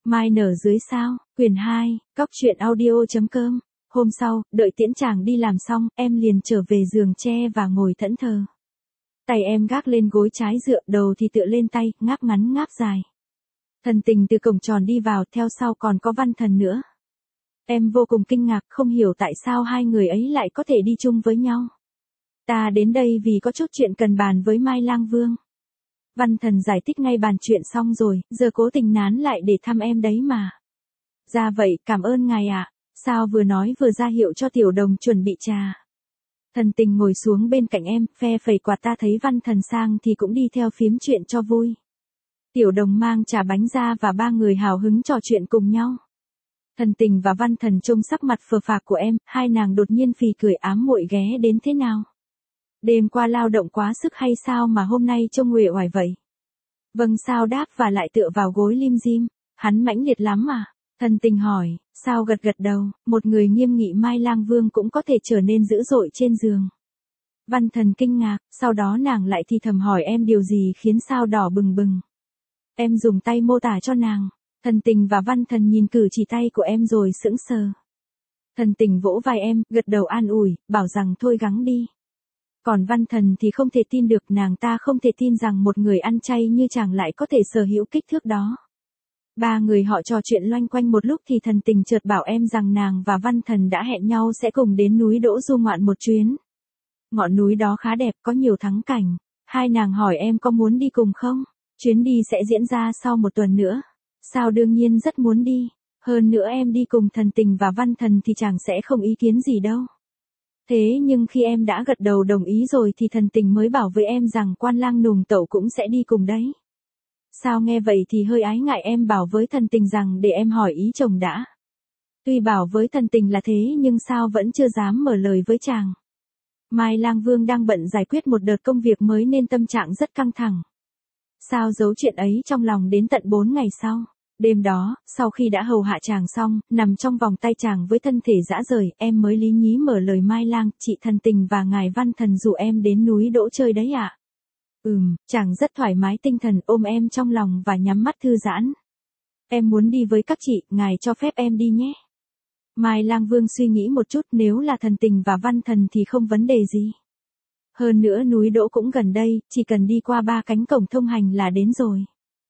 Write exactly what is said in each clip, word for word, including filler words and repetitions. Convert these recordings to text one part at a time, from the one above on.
Mai nở dưới sao, quyển hai, cóc truyện audio chấm com. Hôm sau, đợi tiễn chàng đi làm xong, em liền trở về giường tre và ngồi thẫn thờ. Tay em gác lên gối trái dựa, đầu thì tựa lên tay, ngáp ngắn ngáp dài. Thần Tình từ cổng tròn đi vào, theo sau còn có Văn Thần nữa. Em vô cùng kinh ngạc, không hiểu tại sao hai người ấy lại có thể đi chung với nhau. Ta đến đây vì có chút chuyện cần bàn với Mai Lang Vương. Văn Thần giải thích ngay bàn chuyện xong rồi, giờ cố tình nán lại để thăm em đấy mà. Ra vậy, cảm ơn ngài ạ. Sao vừa nói vừa ra hiệu cho Tiểu Đồng chuẩn bị trà. Thần Tình ngồi xuống bên cạnh em, phe phẩy quạt, ta thấy Văn Thần sang thì cũng đi theo phím chuyện cho vui. Tiểu Đồng mang trà bánh ra và ba người hào hứng trò chuyện cùng nhau. Thần Tình và Văn Thần trông sắc mặt phờ phạc của em, hai nàng đột nhiên phì cười ám muội ghé đến thế nào. Đêm qua lao động quá sức hay sao mà hôm nay trông uể oải vậy? Vâng, sao đáp và lại tựa vào gối lim dim. Hắn mãnh liệt lắm à? Thần Tình hỏi, sao gật gật đầu, một người nghiêm nghị Mai Lang Vương cũng có thể trở nên dữ dội trên giường. Văn Thần kinh ngạc, sau đó nàng lại thì thầm hỏi em điều gì khiến sao đỏ bừng bừng. Em dùng tay mô tả cho nàng. Thần Tình và Văn Thần nhìn cử chỉ tay của em rồi sững sờ. Thần Tình vỗ vai em, gật đầu an ủi, bảo rằng thôi gắng đi. Còn Văn Thần thì không thể tin được, nàng ta không thể tin rằng một người ăn chay như chàng lại có thể sở hữu kích thước đó. Ba người họ trò chuyện loanh quanh một lúc thì Thần Tình chợt bảo em rằng nàng và Văn Thần đã hẹn nhau sẽ cùng đến núi Đỗ du ngoạn một chuyến. Ngọn núi đó khá đẹp, có nhiều thắng cảnh. Hai nàng hỏi em có muốn đi cùng không? Chuyến đi sẽ diễn ra sau một tuần nữa. Sao đương nhiên rất muốn đi. Hơn nữa em đi cùng Thần Tình và Văn Thần thì chàng sẽ không ý kiến gì đâu. Thế nhưng khi em đã gật đầu đồng ý rồi thì Thần Tình mới bảo với em rằng Quan Lang Nùng Tẩu cũng sẽ đi cùng đấy. Sao nghe vậy thì hơi ái ngại, em bảo với Thần Tình rằng để em hỏi ý chồng đã. Tuy bảo với Thần Tình là thế nhưng sao vẫn chưa dám mở lời với chàng. Mai Lang Vương đang bận giải quyết một đợt công việc mới nên tâm trạng rất căng thẳng. Sao giấu chuyện ấy trong lòng đến tận bốn ngày sau. Đêm đó, sau khi đã hầu hạ chàng xong, nằm trong vòng tay chàng với thân thể dã rời, em mới lý nhí mở lời Mai Lang, chị Thần Tình và ngài Văn Thần rủ em đến núi Đỗ chơi đấy ạ. À? Ừm, chàng rất thoải mái tinh thần ôm em trong lòng và nhắm mắt thư giãn. Em muốn đi với các chị, ngài cho phép em đi nhé. Mai Lang Vương suy nghĩ một chút, nếu là Thần Tình và Văn Thần thì không vấn đề gì. Hơn nữa núi Đỗ cũng gần đây, chỉ cần đi qua ba cánh cổng thông hành là đến rồi.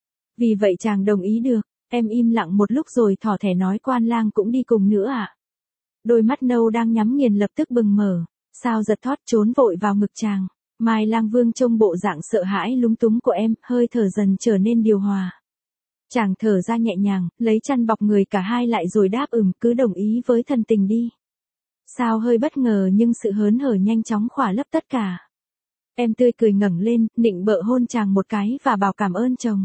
Vì vậy chàng đồng ý được. Em im lặng một lúc rồi thỏ thẻ nói Quan Lang cũng đi cùng nữa ạ. À? Đôi mắt nâu đang nhắm nghiền lập tức bừng mở. Sao giật thót trốn vội vào ngực chàng. Mai Lang Vương trông bộ dạng sợ hãi lúng túng của em, hơi thở dần trở nên điều hòa. Chàng thở ra nhẹ nhàng, lấy chăn bọc người cả hai lại rồi đáp ừm, cứ đồng ý với Thần Tình đi. Sao hơi bất ngờ nhưng sự hớn hở nhanh chóng khỏa lấp tất cả. Em tươi cười ngẩng lên, nịnh bợ hôn chàng một cái và bảo cảm ơn chồng.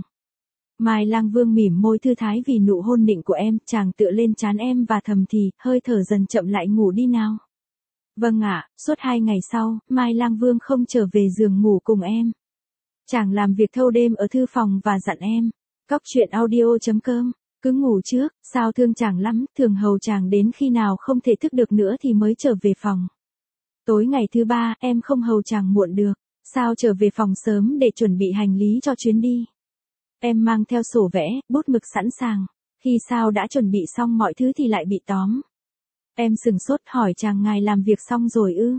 Mai Lang Vương mỉm môi thư thái vì nụ hôn nịnh của em, chàng tựa lên trán em và thầm thì, hơi thở dần chậm lại, ngủ đi nào. Vâng ạ. Suốt hai ngày sau, Mai Lang Vương không trở về giường ngủ cùng em. Chàng làm việc thâu đêm ở thư phòng và dặn em, cóc truyện audio chấm com, cứ ngủ trước, sao thương chàng lắm, thường hầu chàng đến khi nào không thể thức được nữa thì mới trở về phòng. Tối ngày thứ ba, em không hầu chàng muộn được, sao trở về phòng sớm để chuẩn bị hành lý cho chuyến đi. Em mang theo sổ vẽ, bút mực sẵn sàng. Khi sao đã chuẩn bị xong mọi thứ thì lại bị tóm. Em sừng sốt hỏi chàng ngài làm việc xong rồi ư?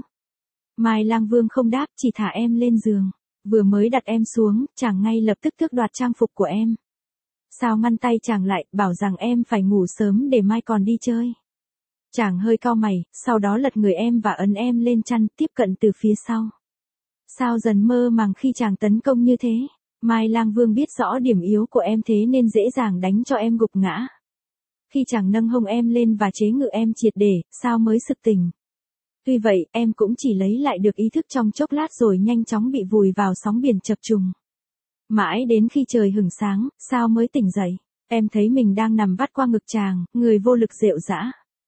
Mai Lang Vương không đáp, chỉ thả em lên giường. Vừa mới đặt em xuống, chàng ngay lập tức tước đoạt trang phục của em. Sao ngăn tay chàng lại, bảo rằng em phải ngủ sớm để mai còn đi chơi. Chàng hơi cau mày, sau đó lật người em và ấn em lên chăn, tiếp cận từ phía sau. Sao dần mơ màng khi chàng tấn công như thế. Mai Lang Vương biết rõ điểm yếu của em thế nên dễ dàng đánh cho em gục ngã. Khi chàng nâng hông em lên và chế ngự em triệt để, sao mới sực tỉnh. Tuy vậy, em cũng chỉ lấy lại được ý thức trong chốc lát rồi nhanh chóng bị vùi vào sóng biển chập trùng. Mãi đến khi trời hửng sáng, sao mới tỉnh dậy. Em thấy mình đang nằm vắt qua ngực chàng, người vô lực rệu rã.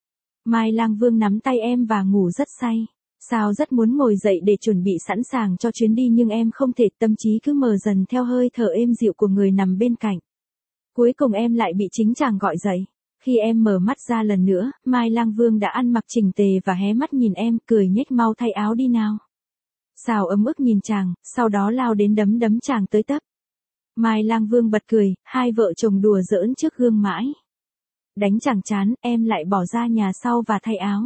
Mai Lang Vương nắm tay em và ngủ rất say. Sao rất muốn ngồi dậy để chuẩn bị sẵn sàng cho chuyến đi nhưng em không thể, tâm trí cứ mờ dần theo hơi thở êm dịu của người nằm bên cạnh. Cuối cùng em lại bị chính chàng gọi dậy. Khi em mở mắt ra lần nữa, Mai Lang Vương đã ăn mặc chỉnh tề và hé mắt nhìn em, cười nhếch, mau thay áo đi nào. Sao ấm ức nhìn chàng, sau đó lao đến đấm đấm chàng tới tấp. Mai Lang Vương bật cười, hai vợ chồng đùa giỡn trước gương mãi. Đánh chẳng chán, em lại bỏ ra nhà sau và thay áo.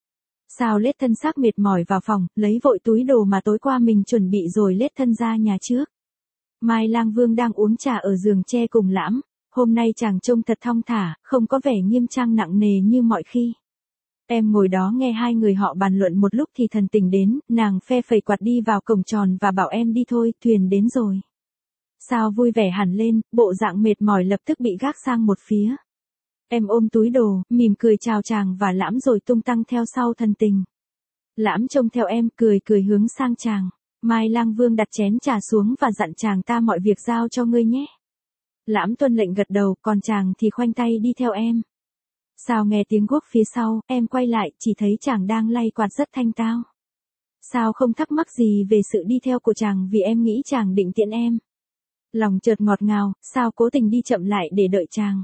Sao lết thân xác mệt mỏi vào phòng, lấy vội túi đồ mà tối qua mình chuẩn bị rồi lết thân ra nhà trước. Mai Lang Vương đang uống trà ở giường tre cùng Lãm, hôm nay chàng trông thật thong thả, không có vẻ nghiêm trang nặng nề như mọi khi. Em ngồi đó nghe hai người họ bàn luận một lúc thì Thần Tình đến, nàng phe phẩy quạt đi vào cổng tròn và bảo em đi thôi, thuyền đến rồi. Sao vui vẻ hẳn lên, bộ dạng mệt mỏi lập tức bị gác sang một phía. Em ôm túi đồ, mỉm cười chào chàng và Lãm rồi tung tăng theo sau Thần Tình. Lãm trông theo em, cười cười hướng sang chàng. Mai Lang Vương đặt chén trà xuống và dặn chàng ta mọi việc giao cho ngươi nhé. Lãm tuân lệnh gật đầu, còn chàng thì khoanh tay đi theo em. Sao nghe tiếng guốc phía sau, em quay lại, chỉ thấy chàng đang lay quạt rất thanh tao. Sao không thắc mắc gì về sự đi theo của chàng vì em nghĩ chàng định tiễn em. Lòng chợt ngọt ngào, sao cố tình đi chậm lại để đợi chàng.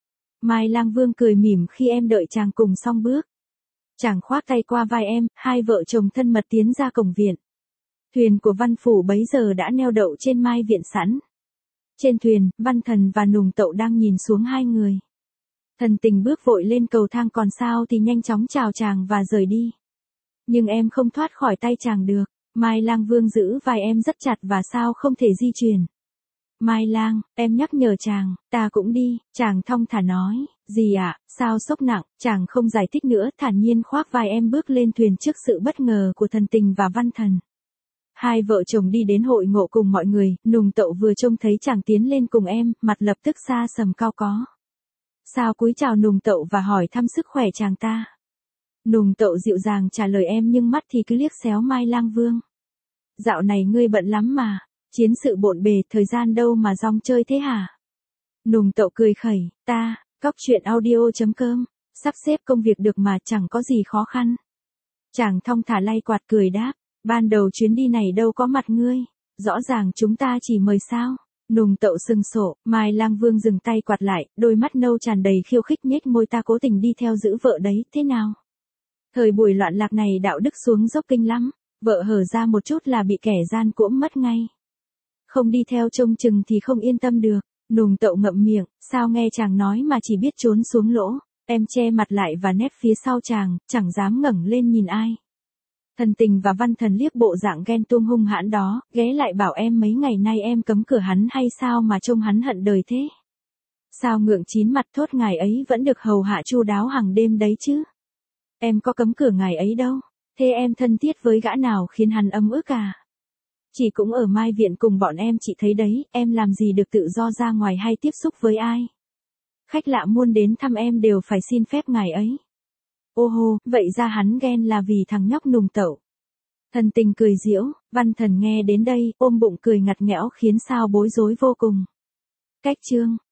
Mai Lang Vương cười mỉm khi em đợi chàng cùng xong bước. Chàng khoác tay qua vai em, hai vợ chồng thân mật tiến ra cổng viện. Thuyền của Văn Phủ bấy giờ đã neo đậu trên mai viện sẵn. Trên thuyền, Văn Thần và Nùng Tậu đang nhìn xuống hai người. Thần Tình bước vội lên cầu thang, còn Sao thì nhanh chóng chào chàng và rời đi. Nhưng em không thoát khỏi tay chàng được. Mai Lang Vương giữ vai em rất chặt và Sao không thể di chuyển. Mai Lang, em nhắc nhở chàng, ta cũng đi, chàng thong thả nói. Gì ạ, à, Sao sốc nặng, chàng không giải thích nữa, thản nhiên khoác vai em bước lên thuyền trước sự bất ngờ của Thần Tình và Văn Thần. Hai vợ chồng đi đến hội ngộ cùng mọi người, Nùng Tậu vừa trông thấy chàng tiến lên cùng em, mặt lập tức xa sầm cao có. Sao cúi chào Nùng Tậu và hỏi thăm sức khỏe chàng ta. Nùng Tậu dịu dàng trả lời em nhưng mắt thì cứ liếc xéo Mai Lang Vương. Dạo này ngươi bận lắm mà, chiến sự bộn bề, thời gian đâu mà rong chơi thế hả? Nùng Tậu cười khẩy, ta, cóc truyện audio chấm com, sắp xếp công việc được mà chẳng có gì khó khăn. Chàng thong thả lay quạt cười đáp, ban đầu chuyến đi này đâu có mặt ngươi, rõ ràng chúng ta chỉ mời sao. Nùng Tậu sừng sộ, Mai Lang Vương dừng tay quạt lại, đôi mắt nâu tràn đầy khiêu khích, nhếch môi, ta cố tình đi theo giữ vợ đấy, thế nào? Thời buổi loạn lạc này đạo đức xuống dốc kinh lắm, vợ hở ra một chút là bị kẻ gian cỗm mất ngay. Không đi theo trông chừng thì không yên tâm được. Nùng Tậu ngậm miệng, Sao nghe chàng nói mà chỉ biết trốn xuống lỗ, em che mặt lại và nép phía sau chàng, chẳng dám ngẩng lên nhìn ai. Thần Tình và Văn Thần liếc bộ dạng ghen tuông hung hãn đó, ghé lại bảo em mấy ngày nay em cấm cửa hắn hay sao mà trông hắn hận đời thế. Sao ngượng chín mặt thốt, ngài ấy vẫn được hầu hạ chu đáo hàng đêm đấy chứ. Em có cấm cửa ngài ấy đâu, thế em thân thiết với gã nào khiến hắn ấm ức à? Chị cũng ở Mai Viện cùng bọn em, chị thấy đấy, em làm gì được tự do ra ngoài hay tiếp xúc với ai. Khách lạ muôn đến thăm em đều phải xin phép ngài ấy. Ô hô, vậy ra hắn ghen là vì thằng nhóc Nùng Tậu. Thần Tình cười giễu, Văn Thần nghe đến đây, ôm bụng cười ngặt nghẽo khiến Sao bối rối vô cùng. Cách chương